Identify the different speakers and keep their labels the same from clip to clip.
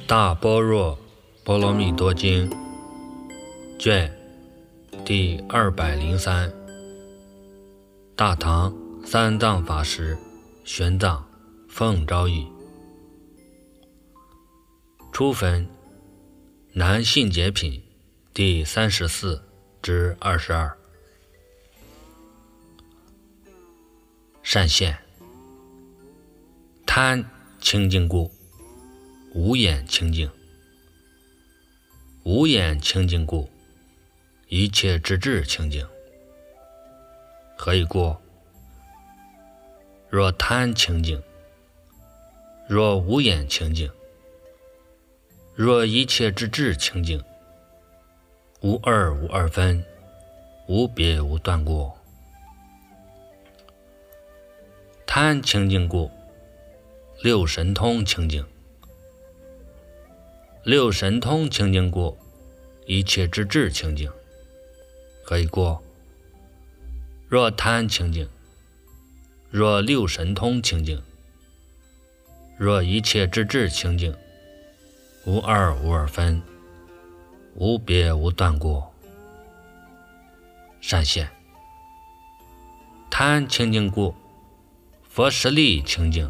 Speaker 1: 大般若波罗蜜多经卷第203，大唐三藏法师玄奘奉诏译。初分南信解品第34至22。善现贪清净故，无眼清净；无眼清净故，一切之智清净。何以故？若贪清净，若无眼清净，若一切之智清净，无二无二分，无别无断过。贪清净故，六神通清净；六神通清净故，一切之智清净。何以故？若贪清净，若六神通清净，若一切之智清净，无二无二分，无别无断过。善现贪清净故，佛实力清净；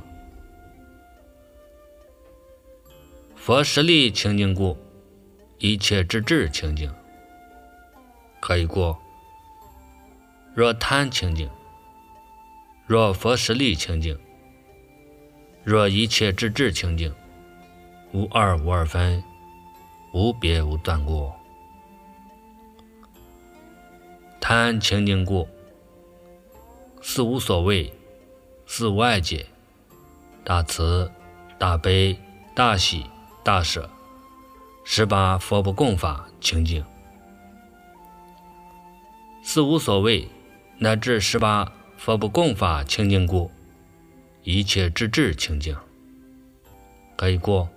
Speaker 1: 佛实力清净故，一切之智清净。何以故？若贪清净，若佛实力清净，若一切之智清净，无二无二分，无别无断过。贪清净故，四无所谓，四无碍解，大慈大悲大喜大舍，18佛不共法清净。四无所谓乃至18佛不共法清净故，一切之智清净。何以故？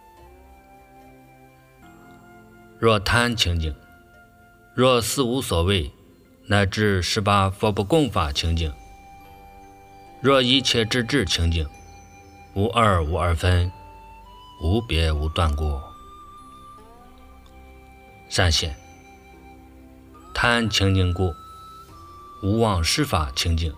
Speaker 1: 若贪清净，若四无所谓乃至18佛不共法清净，若一切之智清净，无二无二分，无别无断过。善现贪清净故，无妄施法清净；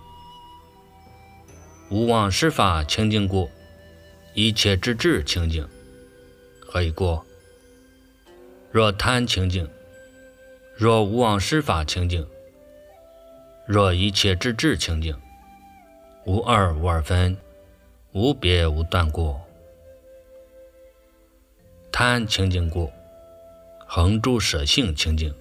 Speaker 1: 无妄施法清净故，一切之智清净。何以故？若贪清净，若无妄施法清净，若一切之智清净，无二无二分，无别无断过。贪清净故，恒住舍性清净；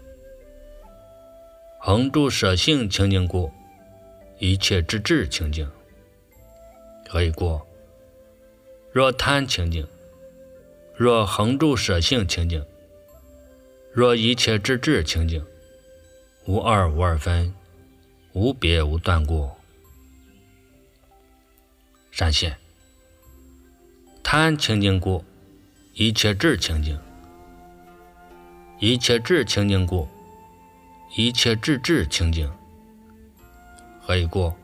Speaker 1: 恒住舍性清净故，一切之智清净。何以故？若贪清净，若恒住舍性清净，若一切之智清净，无二无二分，无别无断过。善现贪清净故，一切智清净；一切智清净故，一切智智清净。何以故？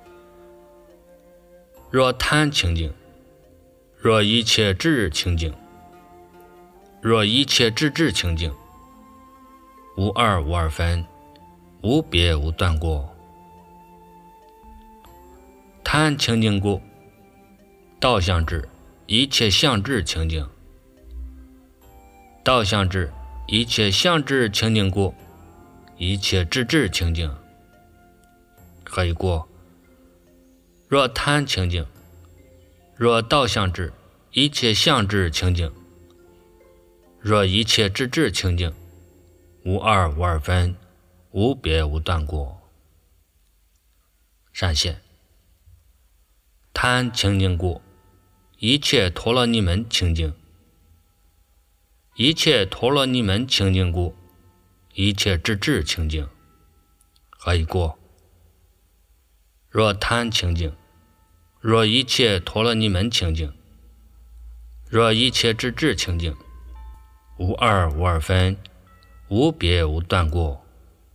Speaker 1: 若贪清净，若一切智清净，若一切智智清净，无二无二分，无别无断过。贪清净故，道相智一切相智清净；道相智一切相智清净故，一切智智清净。何以故？若贪清净，若道相智一切相智清净，若一切智智清净，无二无二分，无别无断过。善现贪清净故，一切陀罗尼门清净；一切陀罗尼门清净故，一切智智清净。何以故？若贪清净，若一切陀罗尼门清净，若一切智智清净，无二无二分，无别无断过。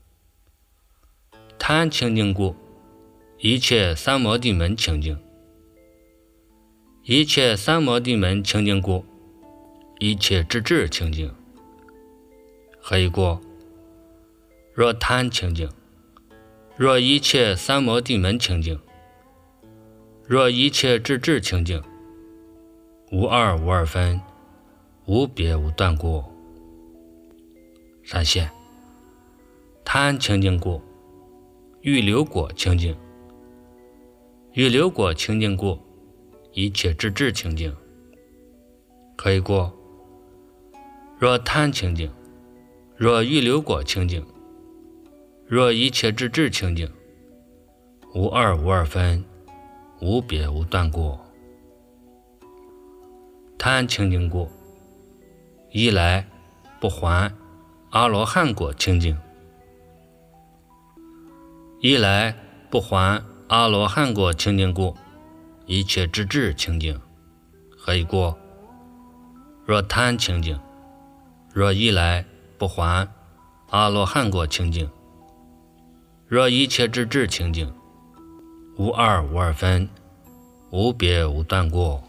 Speaker 1: 贪清净故，一切三摩地门清净；一切三摩地门清净故， 一切之智清净。还有过，若贪清净，若一切三摩地门清净，若一切之智清净，无二无二分，无别无断过。闪现贪清净过，欲流果清净，欲流果清净过，一切之智清净。可以过，若贪清净，若欲流果清净，若一切之智清净，无二无二分，无别无断过。贪清净过，一来不还阿罗汉果清净，一来不还阿罗汉果清净过，一切之智清净。何以过？若贪清净，若一来不还阿罗汉果清净，若一切之智清净，无二无二分，无别无断过。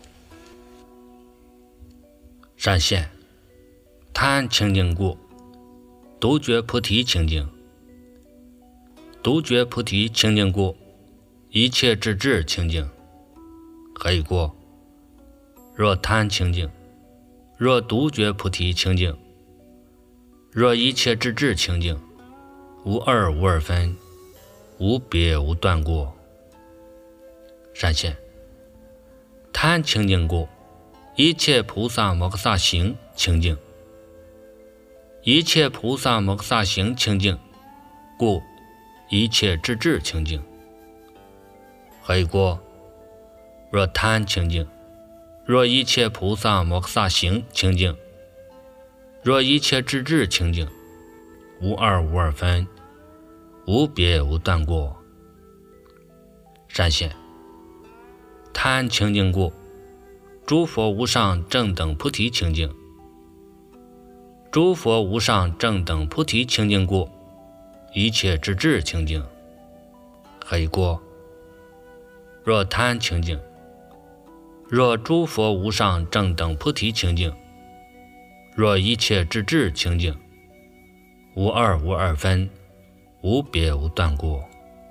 Speaker 1: 闪现贪清净过，独觉菩提清净，独觉菩提清净过，一切之智清净。何以过？若贪清净，若独觉菩提清净，若一切之智清净，无二无二分，无别无断过。闪现贪清净过，一切菩萨摩诃萨行清净，一切菩萨摩诃萨行清净，故一切之智清净。何以过？若贪清净，若一切菩萨摩诃萨行清净，若一切之智清净，无二无二分，无别无断过。闪现贪清净过，诸佛无上正等菩提清净，诸佛无上正等菩提清净过，一切之智清净。何以过？若贪清净，若诸佛无上正等菩提清净，若一切之智清净，无二无二分，无别无断过。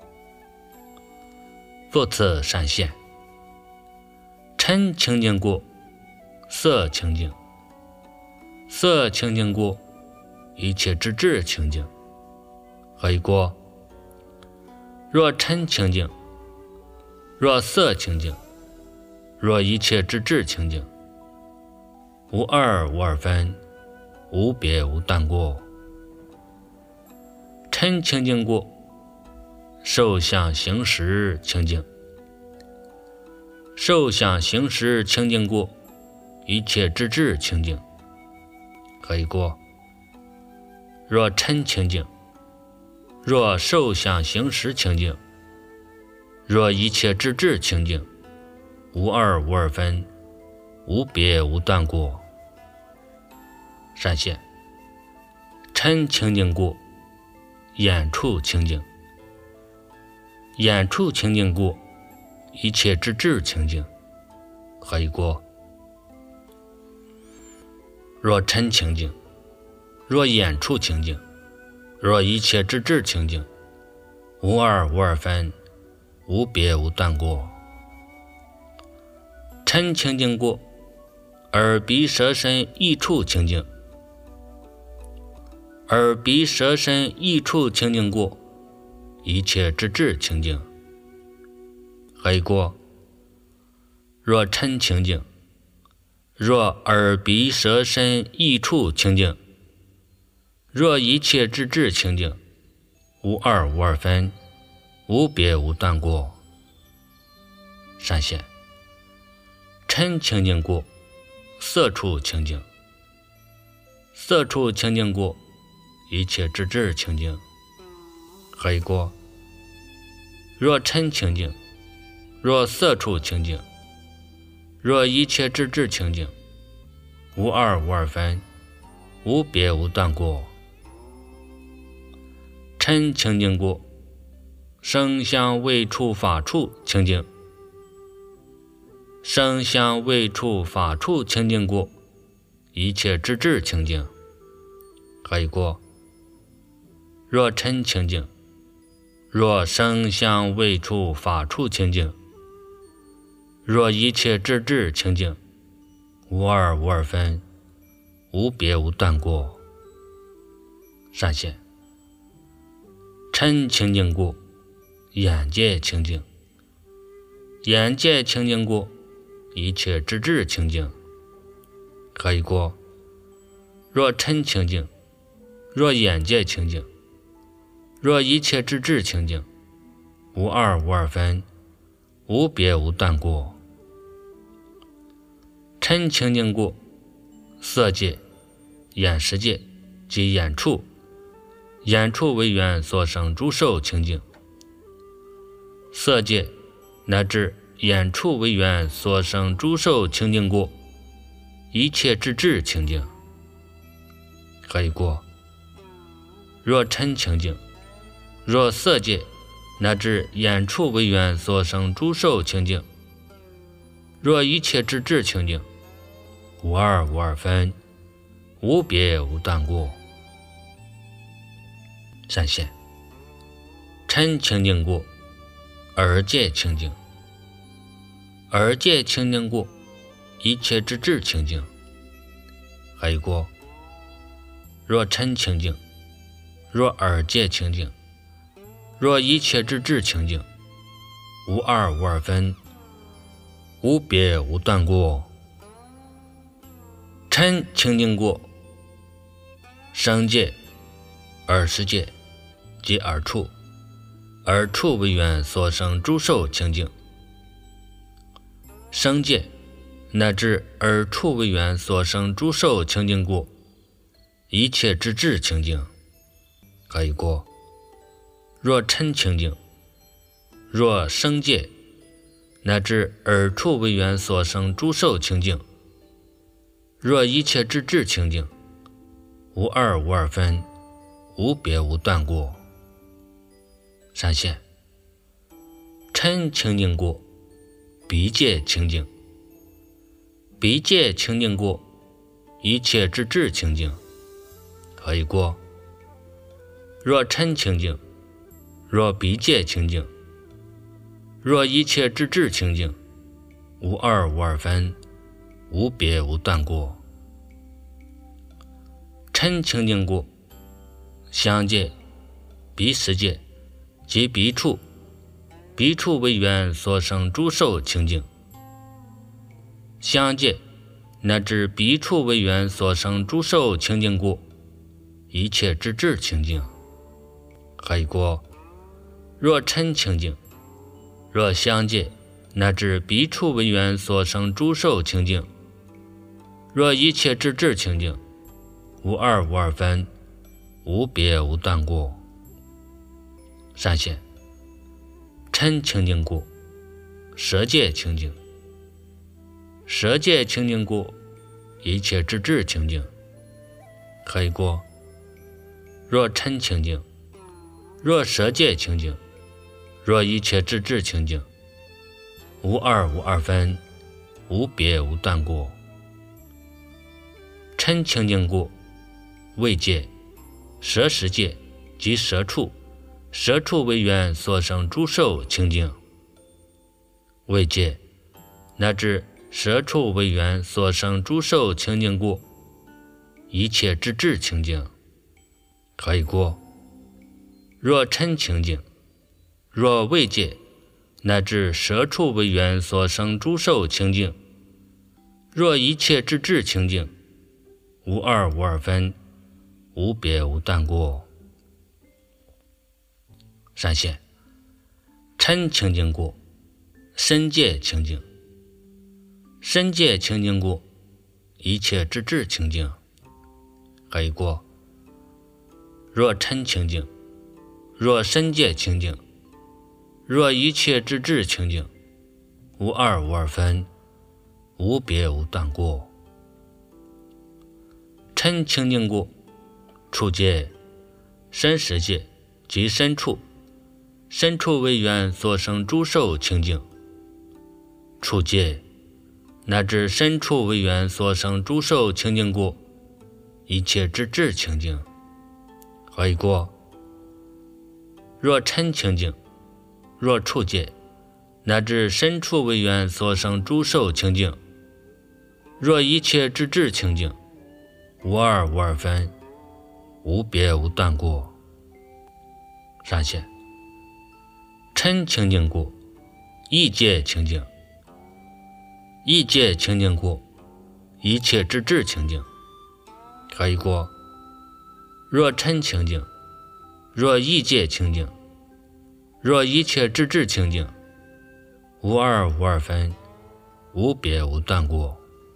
Speaker 1: 作次闪现嗔清净过，色清净，色清净过，一切之智清净。何以过？若嗔清净，若色清净，若一切之智清净，无二无二分，无别无断过。嗔清净过，受想行识清净，受想行识清净过，一切之智清净。何以过？若嗔清净，若受想行识清净，若一切之智清净，无二无二分，无别无断过。闪现嗔清净过，眼处清净，眼处清净过，一切之智清净。何以过？若嗔清净，若眼处清净，若一切之智清净，无二无二分，无别无断过。嗔清净过，耳鼻舌身意处清净，耳鼻舌身意处清净过，一切之智清净。何以过？若嗔清净，若耳鼻舌身意处清净，若一切之智清净，无二无二分，无别无断过。闪现嗔清净过，色处清净，色处清净过，一切之智清净。何以过？若嗔清净，若色处清净，若一切之智清净，无二无二分，无别无断过。嗔清净过，声香味触法处清净，声香味触法处清净过， 一切之智清净。还有过，若尘清净，若声香味触法处清净，若一切之智清净，无二无二分，无别无断过。善现尘清净故，眼界清净，眼界清净故，一切之智清净。还有过，若尘清净，若眼界清净，若一切之智清净，无二无二分，无别无断过。尘清净故，色界、眼识界及眼处，眼处为缘所生诸受清净。色界乃至眼处为缘所生诸受清净故，一切之智清净。还有过，若尘清净，若色界乃至眼处为缘所生诸受清净，若一切之智清净，无二无二分，无别无断过。善现尘清净故，耳界清净，耳界清净故，一切之智清净。还有过，若尘清净，若耳界清净，若一切之智清净，无二无二分，无别无断过。尘清净故，声界、耳识界及耳处，耳处为缘所生诸受清净。声界乃至耳处为缘所生诸受清净故，一切之智清净。还有过，若尘清净，若声界乃至耳处为缘所生诸受清净，若一切之智清净，无二无二分，无别无断过。善现尘清净故，鼻界清净，鼻界清净故，一切之智清净。还有过，若尘清净，若鼻界清净，若一切之智清净，无二无二分，无别无断过。尘清净故，香界、鼻识界及鼻处，鼻处为缘所生诸受清净。香界乃至鼻处为缘所生诸受清净故，一切之智清净。还有过，若尘清净，若香界乃至鼻处为缘所生诸受清净，若一切之智清净，无二无二分，无别无断过。善现尘清净故，舌界清净，舌界清净故，一切之智清净。还有过，若尘清净，若舌界清净，若一切之智清净，无二无二分，无别无断过。尘清净故，味界、舌识界及舌处，舌处为缘所生诸受清净。味界乃至舌处为缘所生诸受清净故，一切之智清净。还有过，若尘清净，若味界乃至舌处为缘所生诸受清净，若一切之智清净，无二无二分，无别无断过。善现尘清净故，身界清净，身界清净故，一切之智清净。还有过，若尘清净，若身界清净，若一切之智清净，无二无二分，无别无断过。尘清净故，处界、身识界及身处，身处为缘所生诸受清净。处界乃至身处为缘所生诸受清净故，一切之智清净。何以故？若嗔清净，若处界，乃至身处为缘所生诸受清净，若一切之智清净，无二无二分，无别无断故。善现嗔清净故，意界清净；意界清净故，一切之智清净。何以故？若嗔清净，若意界清净，若一切之智清净，无二无二分，无别无断故。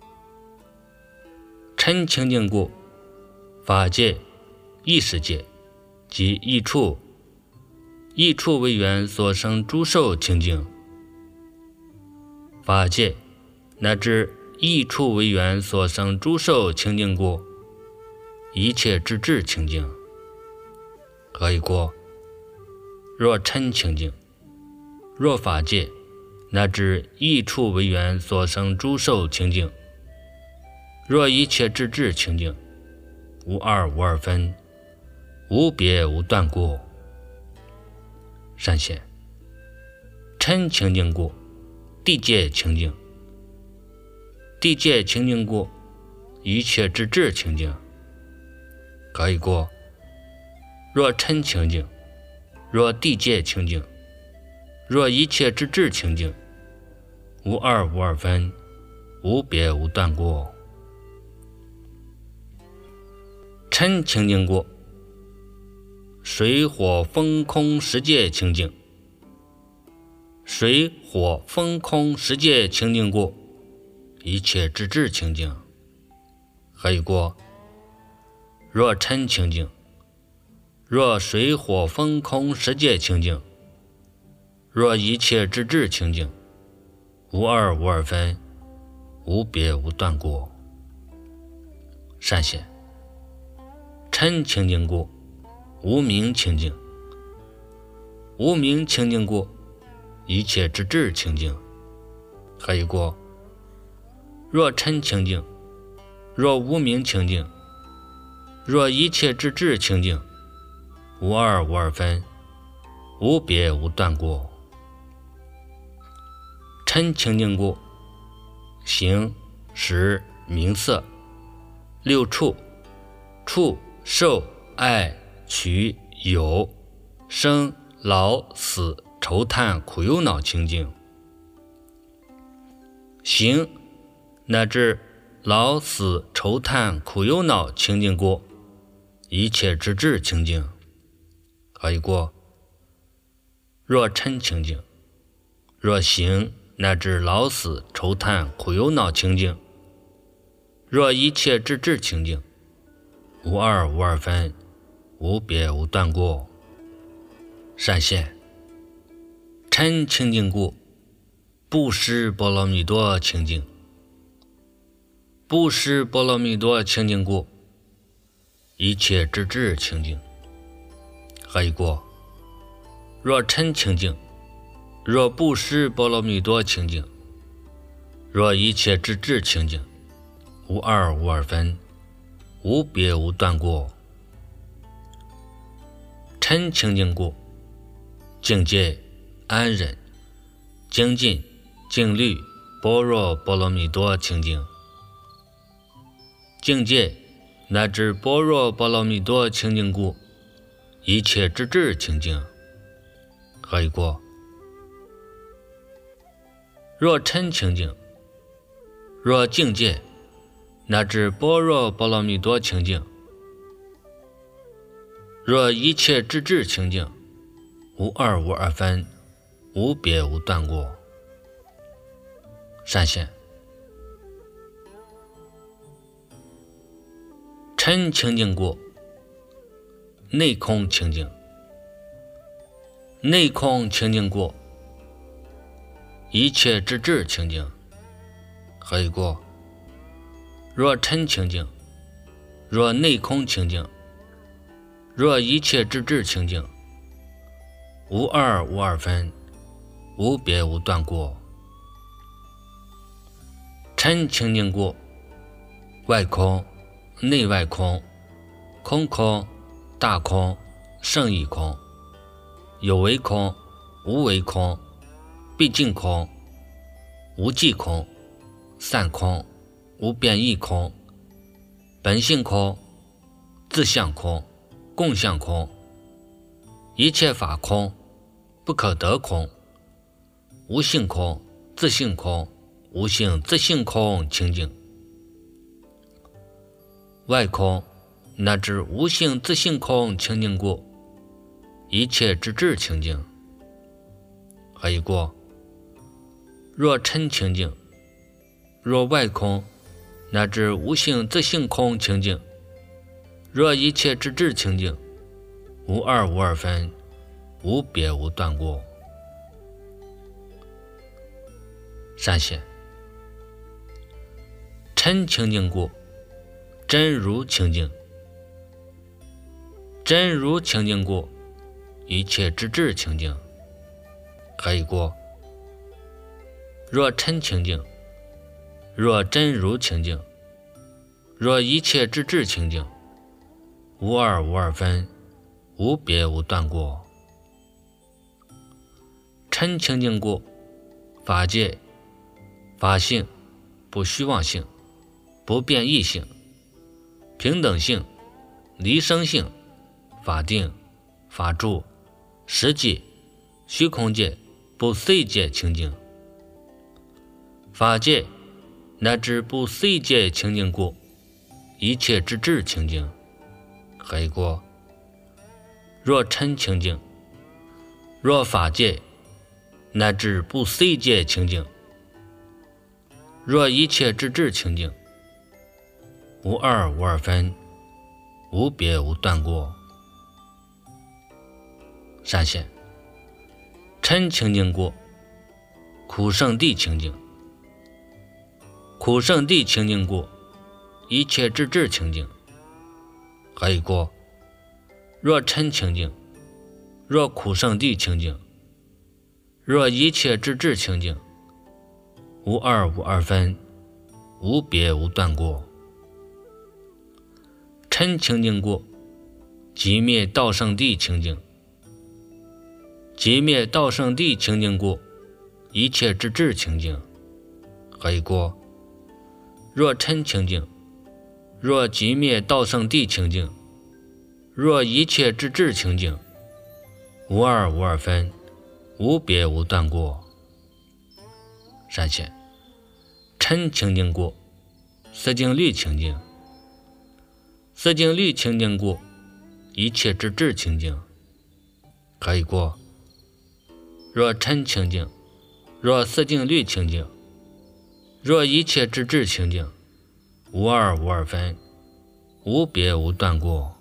Speaker 1: 嗔清净故，法界、意识界及意处为缘所生诸受清净。法界乃至意处为缘所生诸受清净故，一切之智清净。何以故？若嗔清净，若法界乃至意处为缘所生诸受清净，若一切之智清净，无二无二分，无别无断故。善现嗔清净故，地界清净；地界清净故，一切之智清净。何以故？若嗔清净，若地界清净，若一切之智清净，无二无二分，无别无断故。嗔清净故，水火风空十界清净；水火风空十界清净故，一切之智清净。何以故？若嗔清净，若水火风空十界清净，若一切之智清净，无二无二分，无别无断故。善现嗔清净故，无明清净；无明清净故，一切之智清净。何以故？若嗔清净，若无明清净，若一切之智清净，无二无二分，无别无断故。嗔清净故，形、识、名色、六处、触、受、爱、取、有、生、老、死、愁叹、苦忧恼清净。形乃至老死愁叹苦忧恼清净故，一切之智清净。何以故？若嗔清净，若形乃至老死愁叹苦忧恼清净，若一切之智清净，无二无二分，无别无断故。善现嗔清净故，布施波罗蜜多清净；布施波罗蜜多清净故，一切之智清净。何以故？若嗔清净，若布施波罗蜜多清净，若一切之智清净，无二无二分，无别无断故。嗔清净故，境界、安忍、精进、静虑、般若波罗蜜多清净；境界乃至般若波罗蜜多清净故，一切之智清净。何以故？若嗔清净，若境界乃至般若波罗蜜多清净，若一切之智清净，无二无二分，无别无断故。善现嗔清净故，内空清净；内空清净故，一切之智清净。何以故？若嗔清净，若内空清净，若一切之智清净，无二无二分，无别无断故。 嗔清净故，外空、内外空，空空、大空、胜义空，有为空、无为空，毕竟空、无际空，散空、无变异空，本性空、自相空、共相空，一切法空，不可得空，无性空、自性空、无性自性空清净。外空乃至无性自性空清净故，一切之智清净。何以故？若嗔清净，若外空乃至无性自性空清净，若一切之智清净，无二无二分，无别无断过。善显嗔清净故，真如清净。真如清净故，一切之智清净。何以故？若嗔清净，若真如清净，若一切之智清净，无二无二分，无别无断过。嗔清净故，法界、法性、不虚妄性、不变异性、平等性、离生性、法定、法住、实际、虚空界、不随界清净。法界乃至不随界清净故，一切之智清净。何以故？若嗔清净，若法界乃至不随界清净，若一切之智清净，无二无二分，无别无断过。善显嗔清净故，苦圣地清净。苦圣地清净故，一切之智清净。何以故？若嗔清净，若苦圣地清净，若一切之智清净，无二无二分，无别无断过。嗔清净故，寂灭道圣地清净。寂灭道圣地清净故，一切之智清净。何以故？若嗔清净，若寂灭道圣地清净，若一切之智清净，无二无二分，无别无断过。善显嗔清净故，色净律清净。色净律清净故，一切之智清净。何以故？若嗔清净，若色净律清净，若一切之智清净，无二无二分，无别无断过。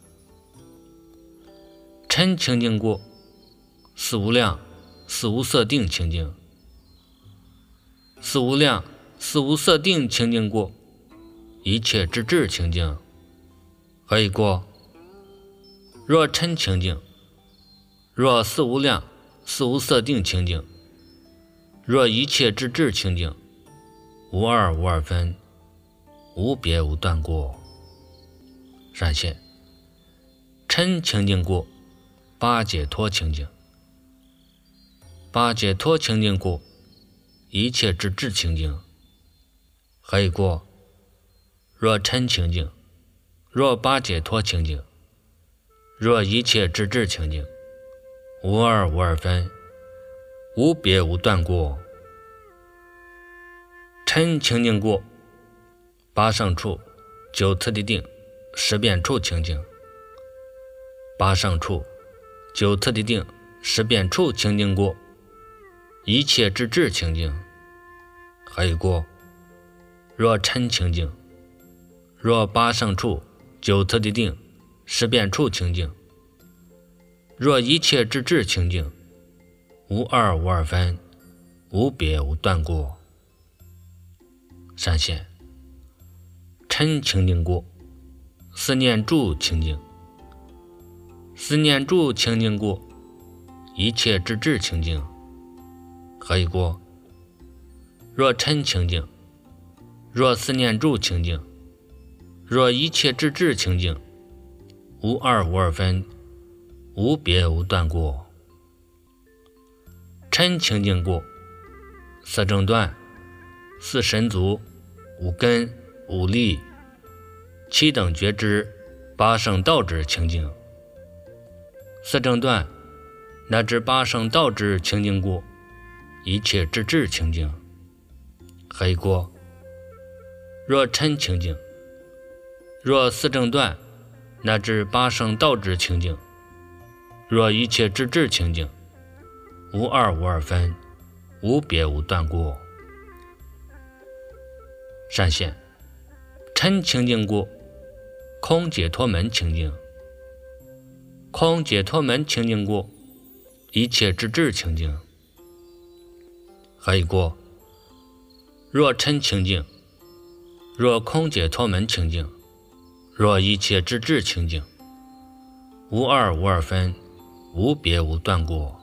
Speaker 1: 嗔清净故，四无量、四无色定清净。四无量、四无色定清净故，一切之智清净。何以故？若嗔清净，若四无量、四无色定清净，若一切之智清净，无二无二分，无别无断过。善显嗔清净故，八解脱清净。八解脱清净故，一切之智清净。何以故？若嗔清净，若八解脱清净，若一切之智清净，无二无二分，无别无断过。嗔清净故，八胜处、九次第定、十变处清净。八胜处、九次第定、十变处清净故，一切之智清净。何以故？若嗔清净，若八胜处、九次第定、十变处清净，若一切之智清净，无二无二分，无别无断过。善显嗔清净故，思念住清净。思念住清净故，一切之智清净。何以故？若嗔清净， 若思念住清净，若一切之智清净，无二无二分，无别无断过。嗔清净过，四正断，四神足，五根，五力，七等觉知，八圣道之清净。四正断乃至八圣道之清净故，一切之智清净。黑过，若嗔清净，若四正断乃至八圣道之清净，若一切之智清净，无二无二分，无别无断过。善现，嗔清净故，空解脱门清净。空解脱门清净故，一切之智清净。黑过，若嗔清净，若空解脱门清净，若一切之智清净，无二无二分，无别无断过。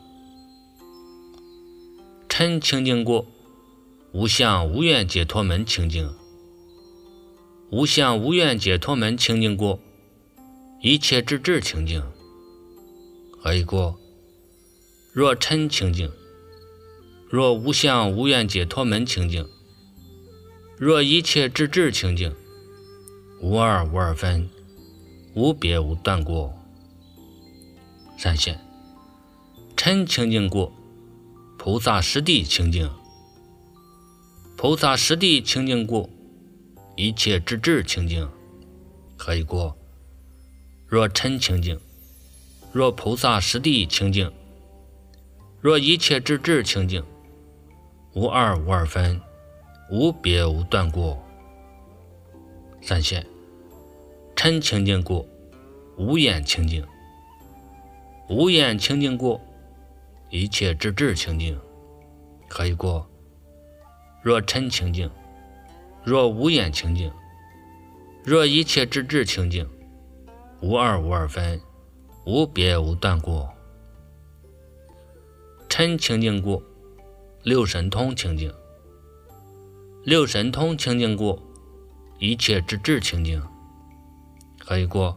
Speaker 1: 嗔清净过，无相无愿解脱门清净。无相无愿解脱门清净过，一切之智清净。黑过，若嗔清净，若无相无愿解脱门清净，若一切之智清净，无二无二分，无别无断过。善现，嗔清净过，菩萨实地清净。菩萨实地清净过，一切之智清净。黑过，若嗔清净，若菩萨实地清净，若一切之智清净，无二无二分，无别无断过。善现，嗔清净过，无眼清净。无眼清净过，一切之智清净。黑过，若嗔清净，若无眼清净，若一切之智清净，无二无二分，无别无断过。嗔清净过，六神通清净。六神通清净过，一切之智清净。黑过，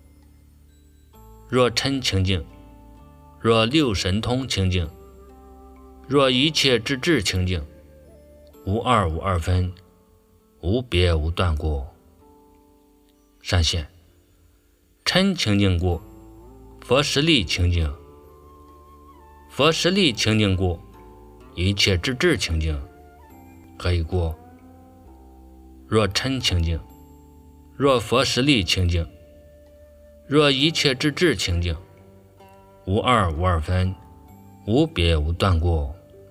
Speaker 1: 若嗔清净，若六神通清净，若一切之智清净，无二无二分，无别无断过。善现，嗔清净过，佛实力清净。佛实力清净过，一切之智清净。黑过，若嗔清净，若佛实力清净，若一切之智清净，无二无二分，无别无断过。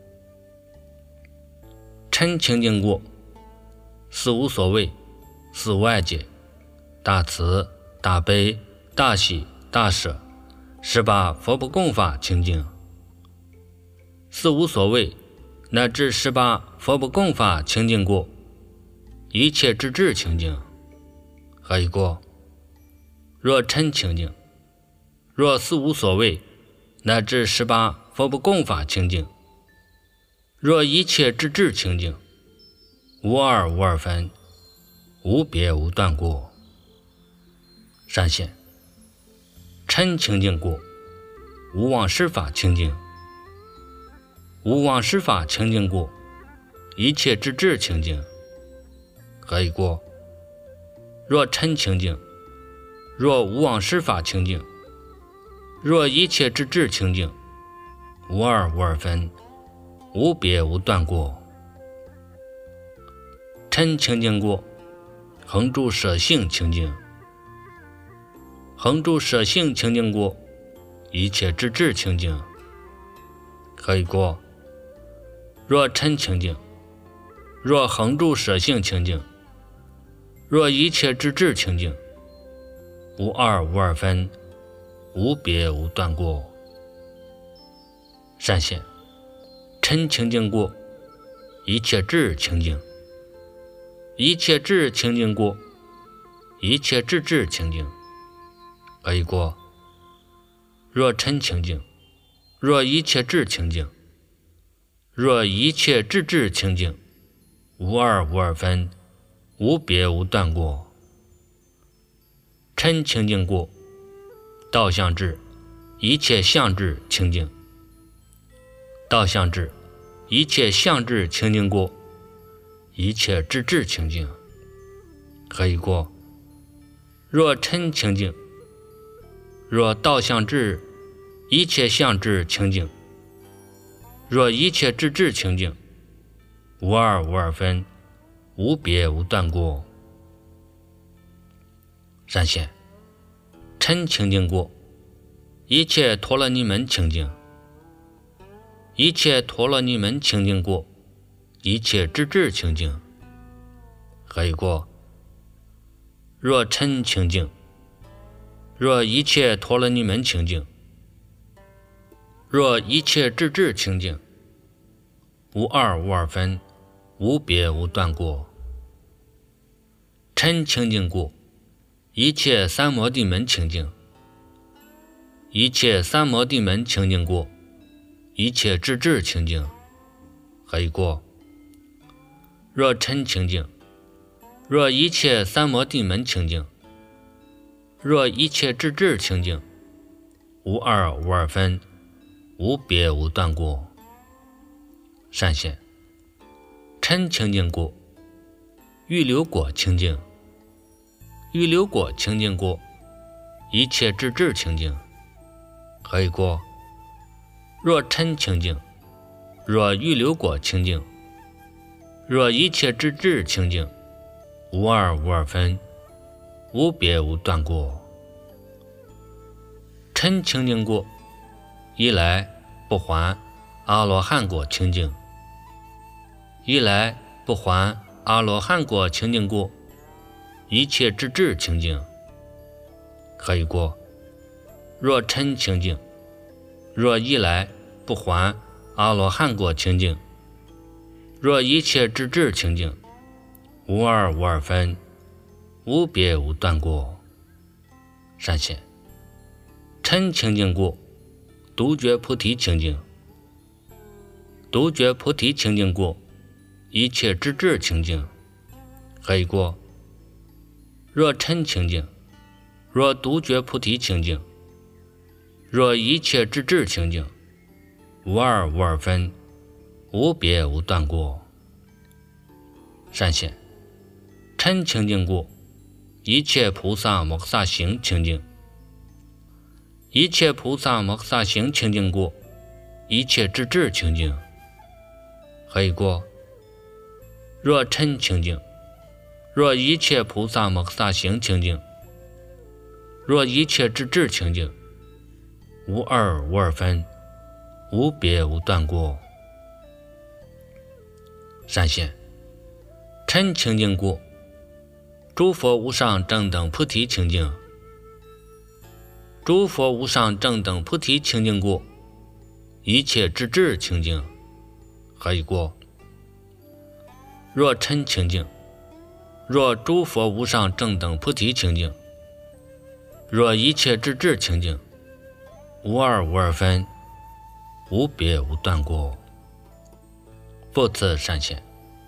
Speaker 1: 嗔清净过，四无所谓，四无碍解，大慈大悲大喜大舍，18佛不共法清净。四无所谓乃至18佛不共法清净过，一切之智清净。黑过，若嗔清净，若四无所谓乃至18佛不共法清净，若一切之智清净，无二无二分，无别无断过。善现，嗔清净过，无妄施法清净。无妄施法清净过，一切之智清净。黑过，若嗔清净，若无妄施法清净，若一切之智清净，无二无二分，无别无断过。嗔清净过，恒住舍性清净。恒住舍性清净过，一切之智清净。黑过，若嗔清净，若恒住舍性清净，若一切之智清净，无二无二分，无别无断过。善现，嗔清净过，一切智清净。一切智清净过，一切智智清净。黑过，若嗔清净，若一切智清净，若一切智智清净，无二无二分， 无别无断过。嗔清净过，道相智，一切相智清净。道相智，一切相智清净过，一切智智清净。何以过？若嗔清净，若道相智，一切相智清净。若一切智智清净，无二无二分，无别无断过。闪现，嗔清净过，一切陀罗尼门清净。一切陀罗尼门清净过，一切智智清净。何以过？若嗔清净，若一切陀罗尼门清净，若一切智智清净，无二无二分，无别无断过。嗔清净过，一切三摩地门清净。一切三摩地门清净过，一切智智清净。何以过？若嗔清净，若一切三摩地门清净，若一切智智清净，无二无二分，无别无断过。闪现，嗔清净过，欲流果清净。欲流果清净过，一切智智清净。何以过？若嗔清净，若欲流果清净，若一切智智清净，无二无二分，无别无断过。嗔清净过，一来不还阿罗汉果清净。一来不还阿罗汉果清净过，一切智智清净。何以过？若嗔清净，若一来不还阿罗汉果清净，若一切智智清净，无二无二分，无别无断过。闪现，嗔清净过，独觉菩提清净。独觉菩提清净过，一切智智清净。何以过？若嗔清净，若独觉菩提清净，若一切智智清净，无二无二分，无别无断过。闪现，嗔清净过，一切菩萨摩诃萨行清净。一切菩萨摩诃萨行清净过，一切智智清净。何以过？若嗔清净，若一切菩萨摩诃萨行清净，若一切智智清净，无二无二分，无别无断过。闪现，嗔清净过，诸佛无上正等菩提清净。诸佛无上正等菩提清净过，一切智智清净。何以过？若嗔清净，若诸佛无上正等菩提清净，若一切智智清净，无二无二分，无别无断过。复次闪现，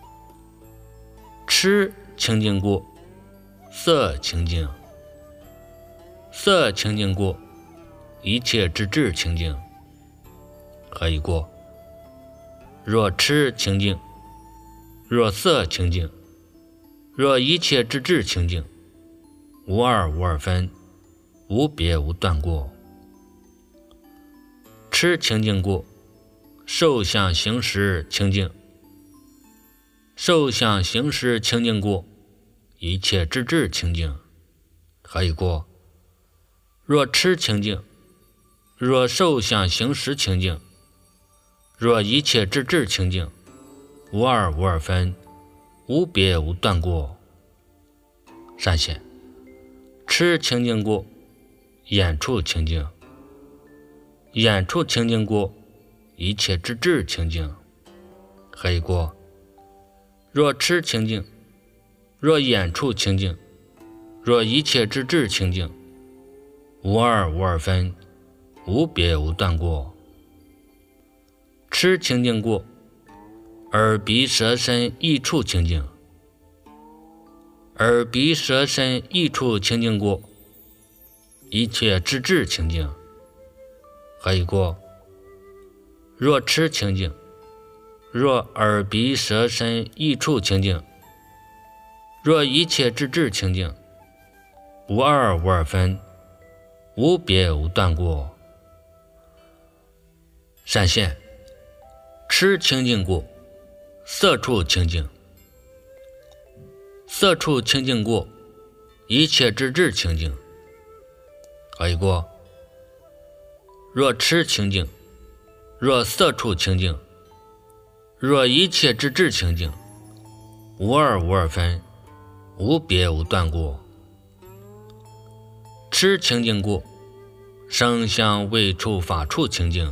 Speaker 1: 痴清净过，色清净。色清净过，一切智智清净。何以过？若痴清净，若色清净，若一切智智清净，无二无二分，无别无断过。痴清净过，受想行识清净。受想行识清净过，一切智智清净。何以过？若痴清净，若受想行识清净，若一切智智清净，无二无二分，无别无断过。闪现，痴清净过，眼处清净。眼处清净过，一切智智清净。何以过？若痴清净，若眼处清净，若一切智智清净，无二无二分，无别无断过。痴清净过，耳鼻舌身意处清净。 耳鼻舌身意处清净故，一切知智清净。还有过，若痴清净，若耳鼻舌身意处清净，若一切知智清净，无二无二分，无别无断过。闪现痴清净故，色处清净。色处清净故，一切知智清净。还有过，若痴清净，若色处清净，若一切知智清净，无二无二分，无别无断过。痴清净故，声香味触法处清净。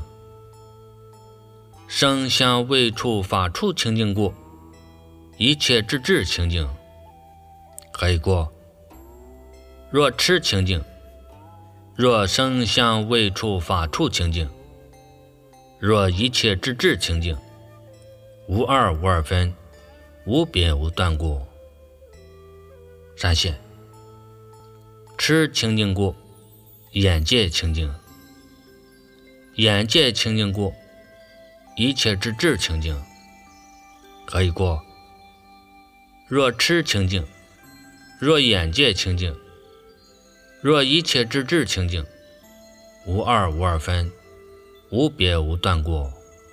Speaker 1: 声香味触法处清净故，一切知智清净。还有过，若痴清净，若声香味触法处清净，若一切知智清净，无二无二分，无别无断过。闪现痴清净故，眼界清净。眼界清净故，一切知智清净。还有过，若痴清净，若眼界清净，若一切知智清净，无二无二分，无别无断过。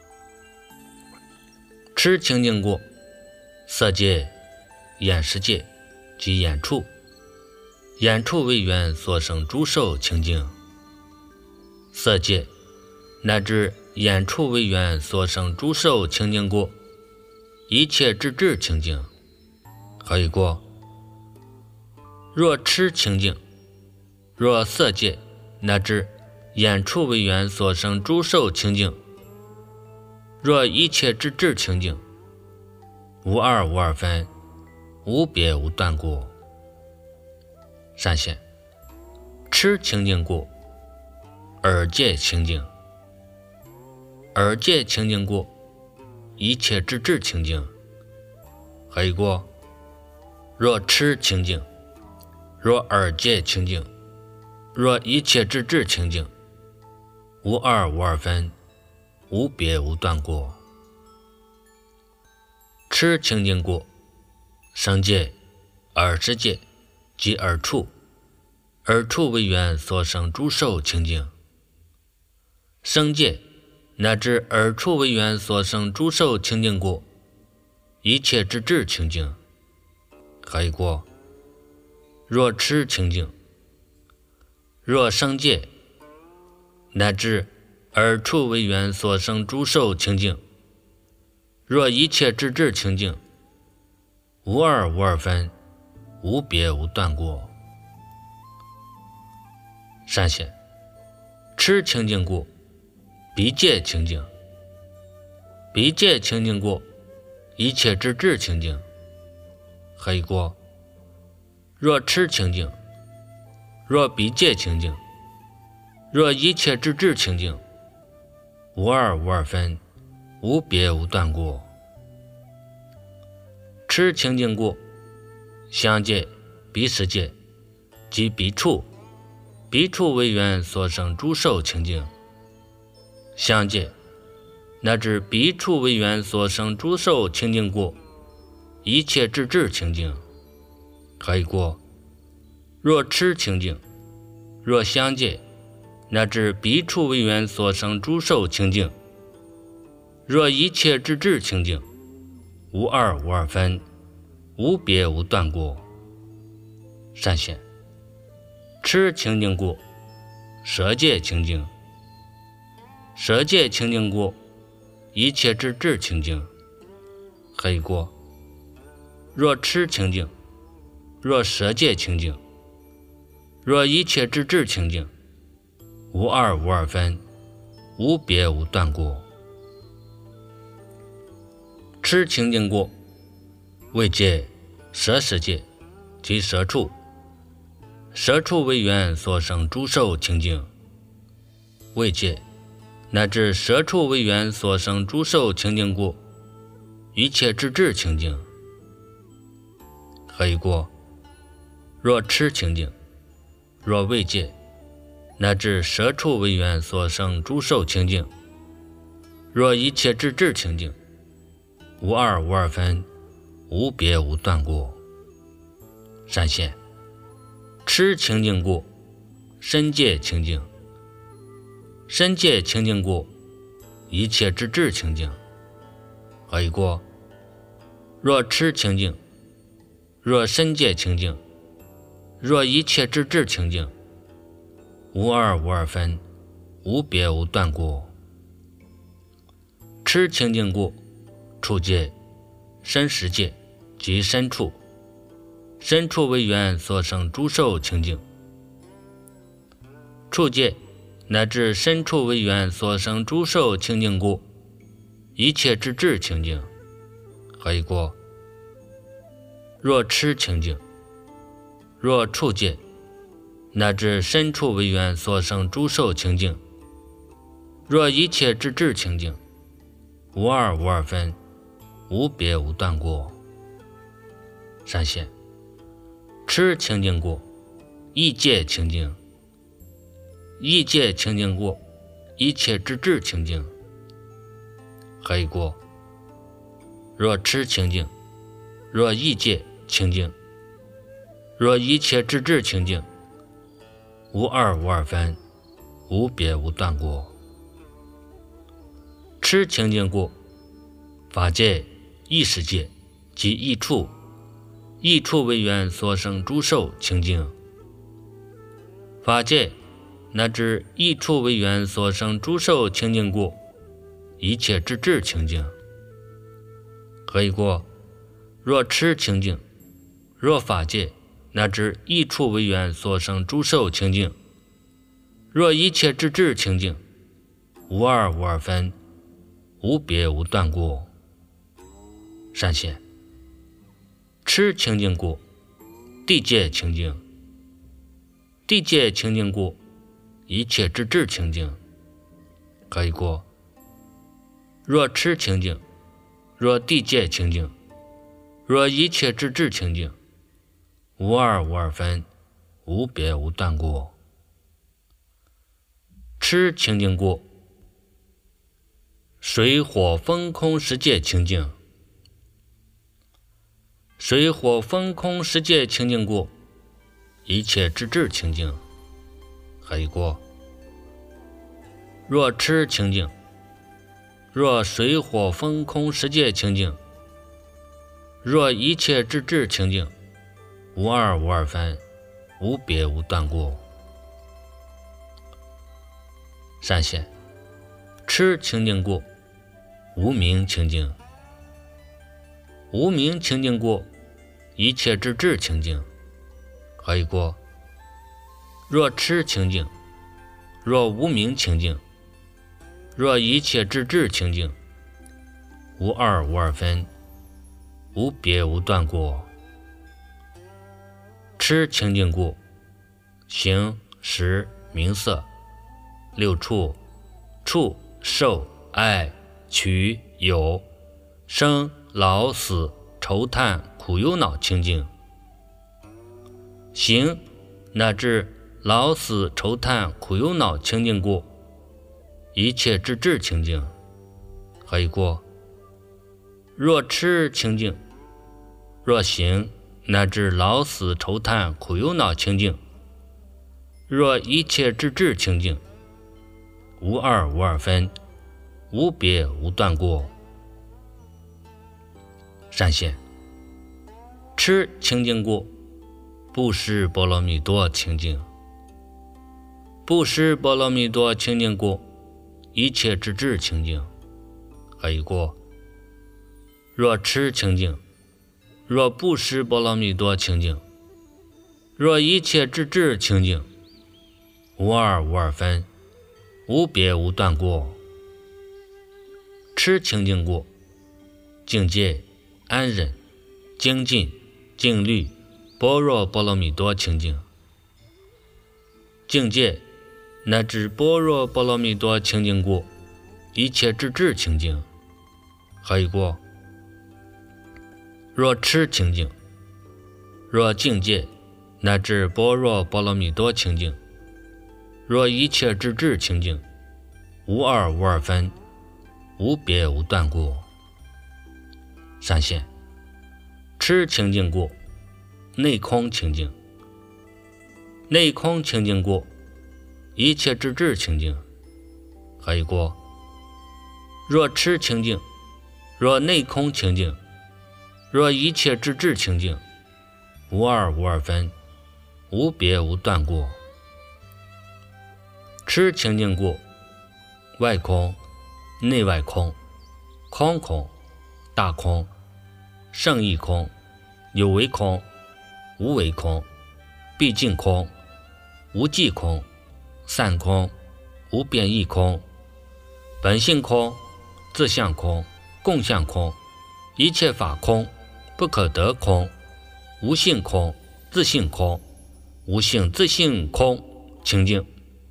Speaker 1: 痴清净故，色界、眼识界及眼处，眼处为缘所生诸受清净。色界乃至眼处为缘所生诸受清净故，一切知智清净。还有过，若痴清净，若色界乃至眼处为缘所生诸受清净，若一切知智清净，无二无二分，无别无断过。闪现痴清净故，耳界清净。耳界清净故，一切知智清净。还有过，若痴清净，若耳界清净，若一切知智清净，无二无二分，无别无断过。痴清净故，声界、耳识界及耳处，耳处为缘所生诸受清净。声界乃至耳处为缘所生诸受清净故，一切知智清净。还有过，若痴清净，若声界乃至耳处为缘所生诸受清净，若一切知智清净，无二无二分，无别无断过。闪现痴清净故，鼻界清净。鼻界清净故，一切知智清净。还有过，若痴清净，若鼻界清净，若一切知智清净，无二无二分，无别无断过。痴清净故，香界、鼻识界及鼻处，鼻处为缘所生诸受清净。香界乃至鼻处为缘所生诸受清净故，一切知智清净。还有过，若痴清净，若香界乃至鼻处为缘所生诸受清净，若一切知智清净，无二无二分，无别无断过。闪现痴清净故，舌界清净。舌界清净故，一切知智清净。还有过，若痴清净，若舌界清净，若一切知智清净，无二无二分，无别无断过。痴清净故，味界、舌识界及舌处，舌处为缘所生诸受清净。味界乃至舌处为缘所生诸受清净故，一切知智清净。还有过， 若持清净，若未戒，乃至舍处为缘所生诸受清净，若一切之智清净，无二无二分，无别无断过。善现，持清净故，身戒清净；身戒清净故，一切之智清净。何以过？若持清净，若身戒清净，若一切之智清净，无二无二分，无别无断过。持清净故，处戒、身识戒及身处，身处为缘所生诸受清净；处戒乃至身处为缘所生诸受清净故，一切之智清净。何以过？若持清净，若处戒乃至身处为缘所生诸受清净，若一切之智清净，无二无二分，无别无断过。善现，持清净故，意戒清净；意戒清净故，一切之智清净。何以过？若持清净，若意戒清净，若一切之智清净，无二无二分，无别无断过。持清净故，法界、意识界及意处，意处为缘所生诸受清净；法界乃至意处为缘所生诸受清净故，一切之智清净。何以过？若持清净，若法界乃至意处为缘所生诸受清净，若一切之智清净，无二无二分，无别无断过。善现，持清净故，地界清净；地界清净故，一切之智清净。何以过？若持清净，若地界清净，若一切之智清净，无二无二分，无别无断过。持清净故，水火风空十界清净；水火风空十界清净故，一切之智清净。何以过？若持清净，若水火风空十界清净，若一切之智清净，无二无二分，无别无断过。善现，持清净故，无明清净；无明清净故，一切之智清净。何以过？若持清净，若无明清净，若一切之智清净，无二无二分，无别无断过。持清净故，形、识、名色、六处、触、受、爱、取、有、生、老、死、愁叹、苦忧恼清净；形乃至老死愁叹苦忧恼清净故，一切之智清净。何以过？若持清净，若形乃至老死愁叹苦忧恼清净，若一切之智清净，无二无二分，无别无断过。善现，持清净故，布施波罗蜜多清净；布施波罗蜜多清净故，一切之智清净。何以过？若持清净，若布施波罗蜜多清净，若一切之智清净，无二无二分，无别无断过。持清净故，境界、安忍、精进、静虑、般若波罗蜜多清净；境界乃至般若波罗蜜多清净故，一切之智清净。何以过？若持清净，若境界乃至般若波罗蜜多清净。若一切之智清净，无二无二分，无别无断故。闪现持清净故，内空清净。内空清净故，一切之智清净。何以故？若持清净，若内空清净，若一切之智清净，无二无二分，无别无断故。持清净故，外空、内外空、空空、大空、胜义空、有为空、无为空、毕竟空、无际空、散空、无变异空、本性空、自相空、共相空、一切法空、不可得空、无性空、自性空、无性自性空清净。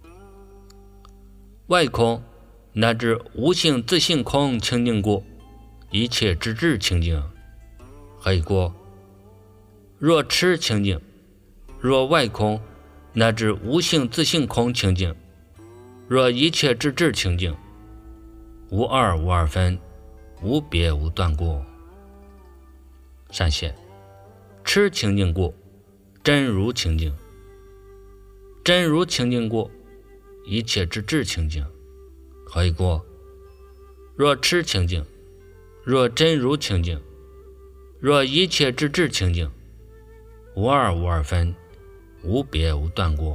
Speaker 1: 外空乃至无性自性空清净故，一切之智清净。何以故？若持清净，若外空乃至无性自性空清净，若一切之智清净，无二无二分，无别无断故。闪现持清净故，真如清净。真如清净故，一切之智清净。何以故？若持清净，若真如清净，若一切之智清净，无二无二分，无别无断故。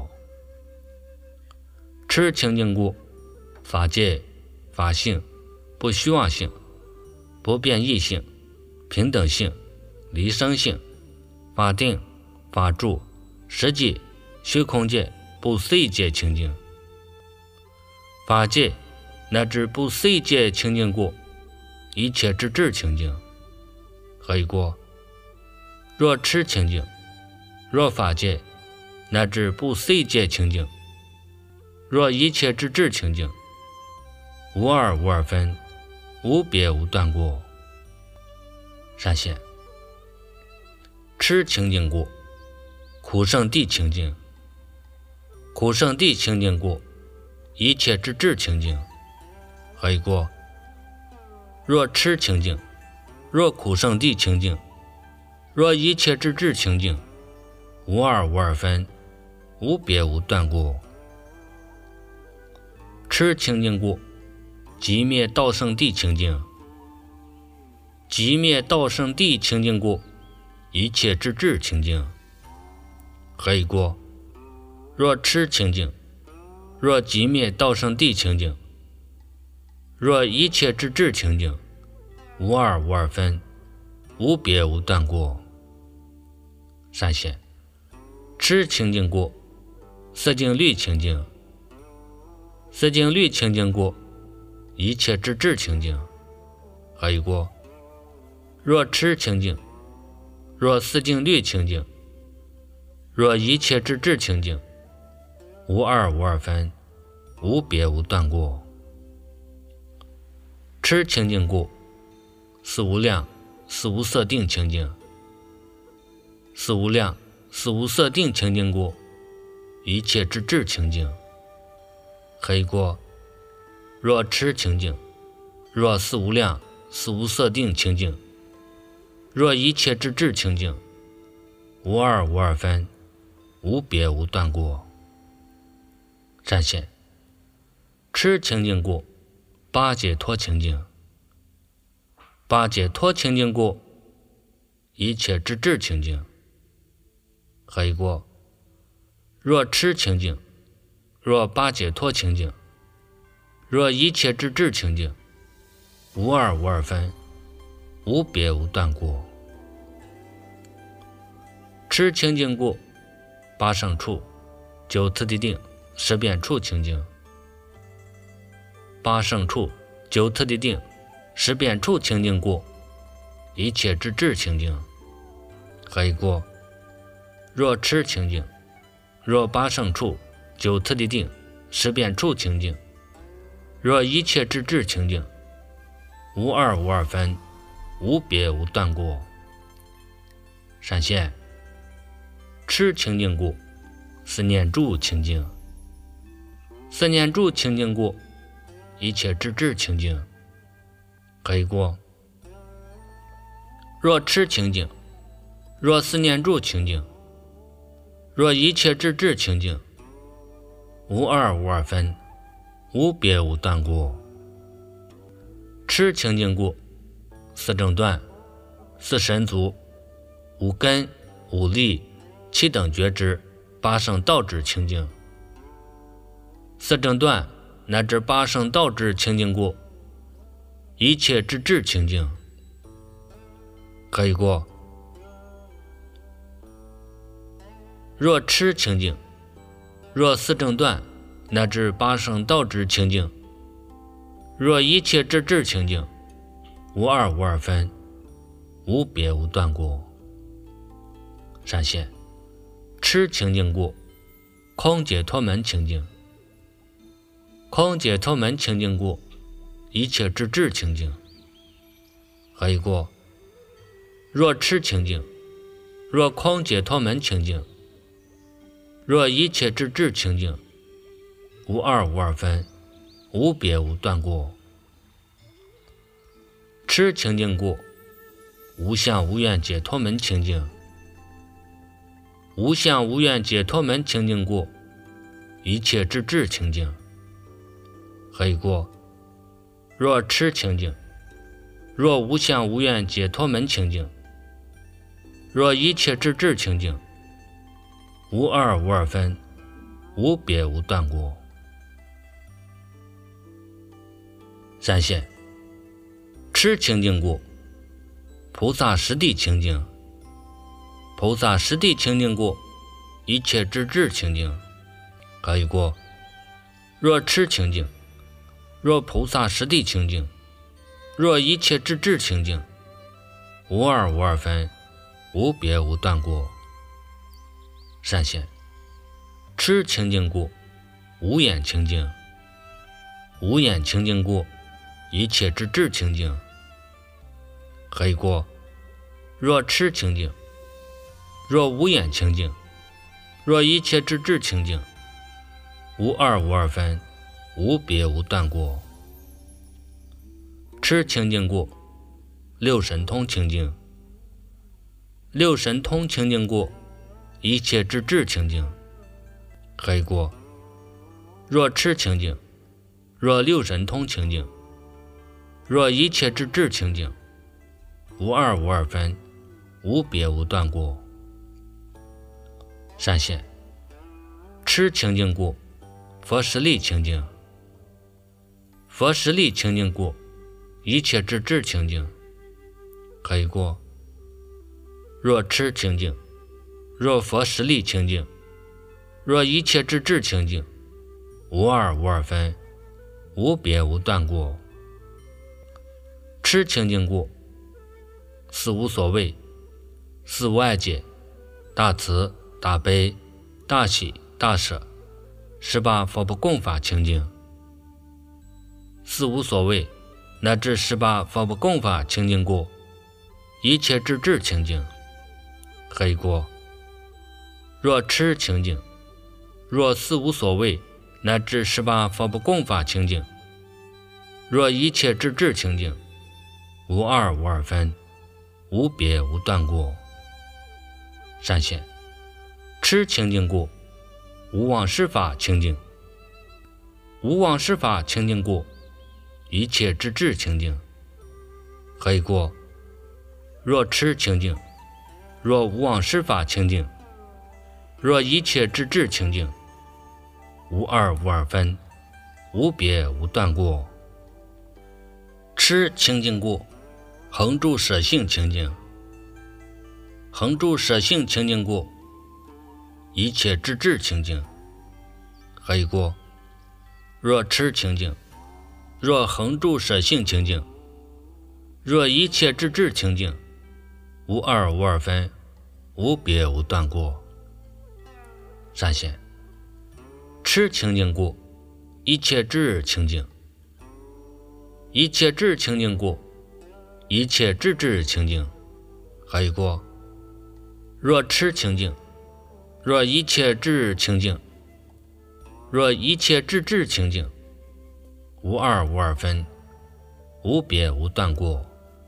Speaker 1: 持清净故，法界、法性、不虚妄性、不变异性、平等性、离生性、法定、法住、实际、虚空界、不思议界清净。法界乃至不思议界清净故，一切之智清净。何以故？若持清净，若法界乃至不思议界清净，若一切之智清净，无二无二分，无别无断故。闪现持清净故，苦圣地清净。苦圣地清净故，一切之智清净。何以故？若持清净，若苦圣地清净，若一切之智清净，无二无二分，无别无断故。持清净故，寂灭道圣地清净。寂灭道圣地清净故，一切之智清净。何以故？若持清净，若寂灭道圣地清净，若一切之智清净，无二无二分，无别无断故。闪现持清净故，色净律清净。色净律清净故，一切之智清净。何以故？若持清净，若色净律清净，若一切之智清净，无二无二分，无别无断故。持清净故，四无量、四无色定清净。四无量、四无色定清净故，一切之智清净。何以故？若持清净，若四无量、四无色定清净，若一切之智清净，无二无二分，无别无断故。闪现持清净故，八解脱清净。八解脱清净故，一切之智清净。何以故？若持清净，若八解脱清净，若一切之智清净，无二无二分，无别无断故。持清净故，八胜处、九次第定、十遍处清净。八胜处、九次第定、十遍处清净故，一切之智清净。何以故？若持清净，若八胜处、九次第定、十遍处清净，若一切之智清净，无二无二分，无别无断故。闪现持清净故，思念住清净。思念住清净故，一切智智清净。可以过。若持清净，若思念住清净，若一切智智清净，无二无二分，无别无断故。持清净故，四正断，四神足，无根无力，七等觉知，八圣道智清净。四正断乃至八圣道智清净故，一切智智清净。可以过。若持清净，若四正断乃至八圣道智清净，若一切智智清净，无二无二分，无别无断故。闪现持清净故，空解脱门清净。空解脱门清净故，一切智智清净。可以过。若持清净，若空解脱门清净，若一切智智清净，无二无二分，无别无断故。持清净故，无相无愿解脱门清净。无相无愿解脱门清净故，一切智智清净。可以过。若持清净，若无相无愿解脱门清净，若一切智智清净，无二无二分，无别无断故。闪现持清净故，菩萨实地清净。菩萨实地清净故，一切智智清净。可以过。若持清净，若菩萨实地清净，若一切智智清净，无二无二分，无别无断故。闪现持清净故，无眼清净。无眼清净故，一切智智清净。可以过。若持清净，若无眼清净，若一切智智清净，无二无二分，无别无断故。持清净故，六神通清净。六神通清净故，一切智智清净。可以过。若持清净，若六神通清净，若一切智智清净，无二无二分，无别无断故。闪现持清净故，佛实力清净。佛实力清净故，一切智智清净。可以过。若持清净，若佛实力清净，若一切智智清净，无二无二分，无别无断故。持清净故，四无所谓，四无碍解，大慈大悲大喜大舍，18佛不共法清净。四无所谓乃至18佛不共法清净故，一切智智清净。可以过。若持清净，若四无所谓乃至18佛不共法清净，若一切智智清净，无二无二分，无别无断故。闪现持清净故，无妄施法清净。无妄施法清净故，一切智智清净。可以过。若持清净，若无妄施法清净，若一切智智清净，无二无二分，无别无断故。持清净故，恒住舍性清净。恒住舍性清净故，一切智智清净。可以过。若持清净，若恒住舍性清净，若一切智智清净，无二无二分，无别无断故。闪现持清净故，一切智清净。一切智清净故，一切智智清净。可以过。若持清净， 若一切智清净，若一切智清净，无二无二分，无别无断过。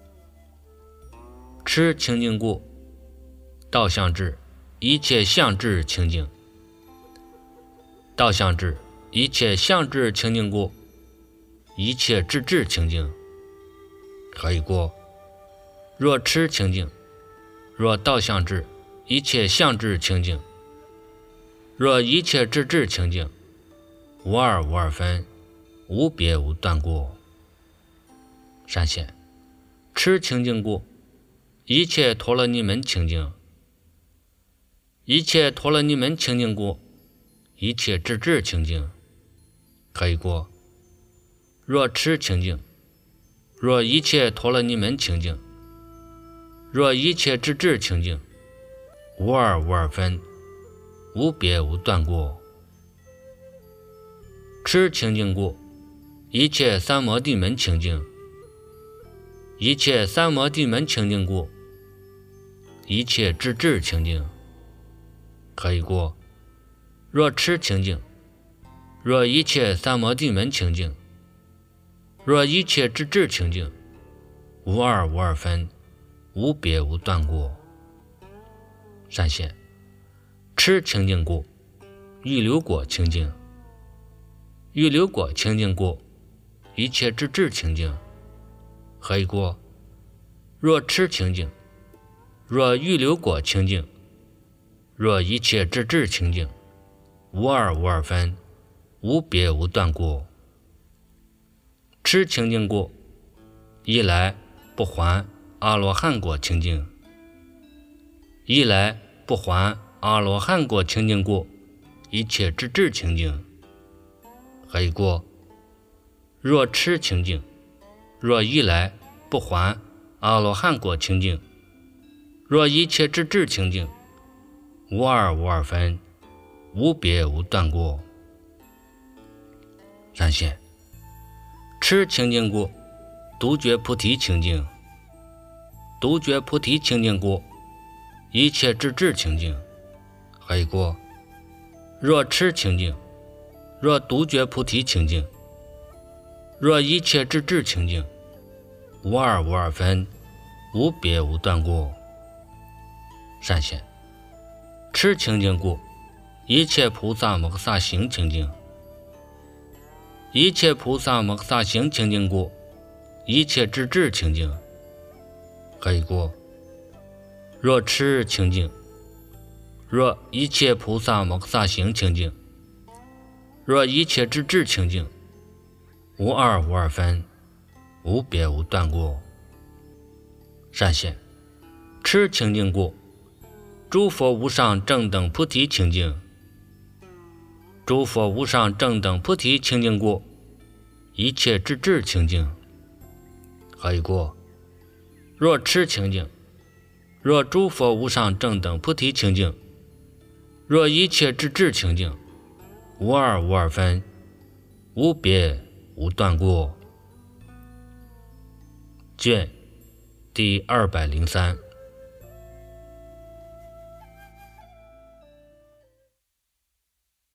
Speaker 1: 持清净故，道相智一切相智清净。道相智一切相智清净故，一切智清净。何以故？若持清净，若道相智一切相智清净，若一切智清净，无二无二分，无别无断过。善显，持清净故，一切陀罗尼门清净。一切陀罗尼门清净故，一切智清净。何以故？若持清净，若一切陀罗尼门清净，若一切智清净，无二无二分，无别无断过。持清净故，一切三摩地门清净。一切三摩地门清净故，一切智清净。何以故？若持清净，若一切三摩地门清净，若一切智清净，无二无二分，无别无断过。善显，持清净故，欲流果清净。欲流果清净故，一切智清净。何以故？若持清净，若欲流果清净，若一切智清净，无二无二分，无别无断过。持清净故，一来不还阿罗汉果清净。一来不还阿罗汉果清净故，一切智清净。何以故？若持清净，若一来不还阿罗汉果清净，若一切智清净，无二无二分，无别无断过。善显，持清净故，独觉菩提清净。独觉菩提清净故，一切智清净。何以故？若持清净，若独觉菩提清净，若一切智清净，无二无二分，无别无断过。善显，持清净故，一切菩萨摩诃萨行清净。一切菩萨摩诃萨行清净故，一切智清净。何以故？若持清净，若一切菩萨摩诃萨行清净，若一切智清净，无二无二分，无别无断过。善显，持清净故，诸佛无上正等菩提清净。诸佛无上正等菩提清净故，一切智清净。何以故？若持清净，若诸佛无上正等菩提清净，若一切智清净，无二无二分，无别无断过。卷第203。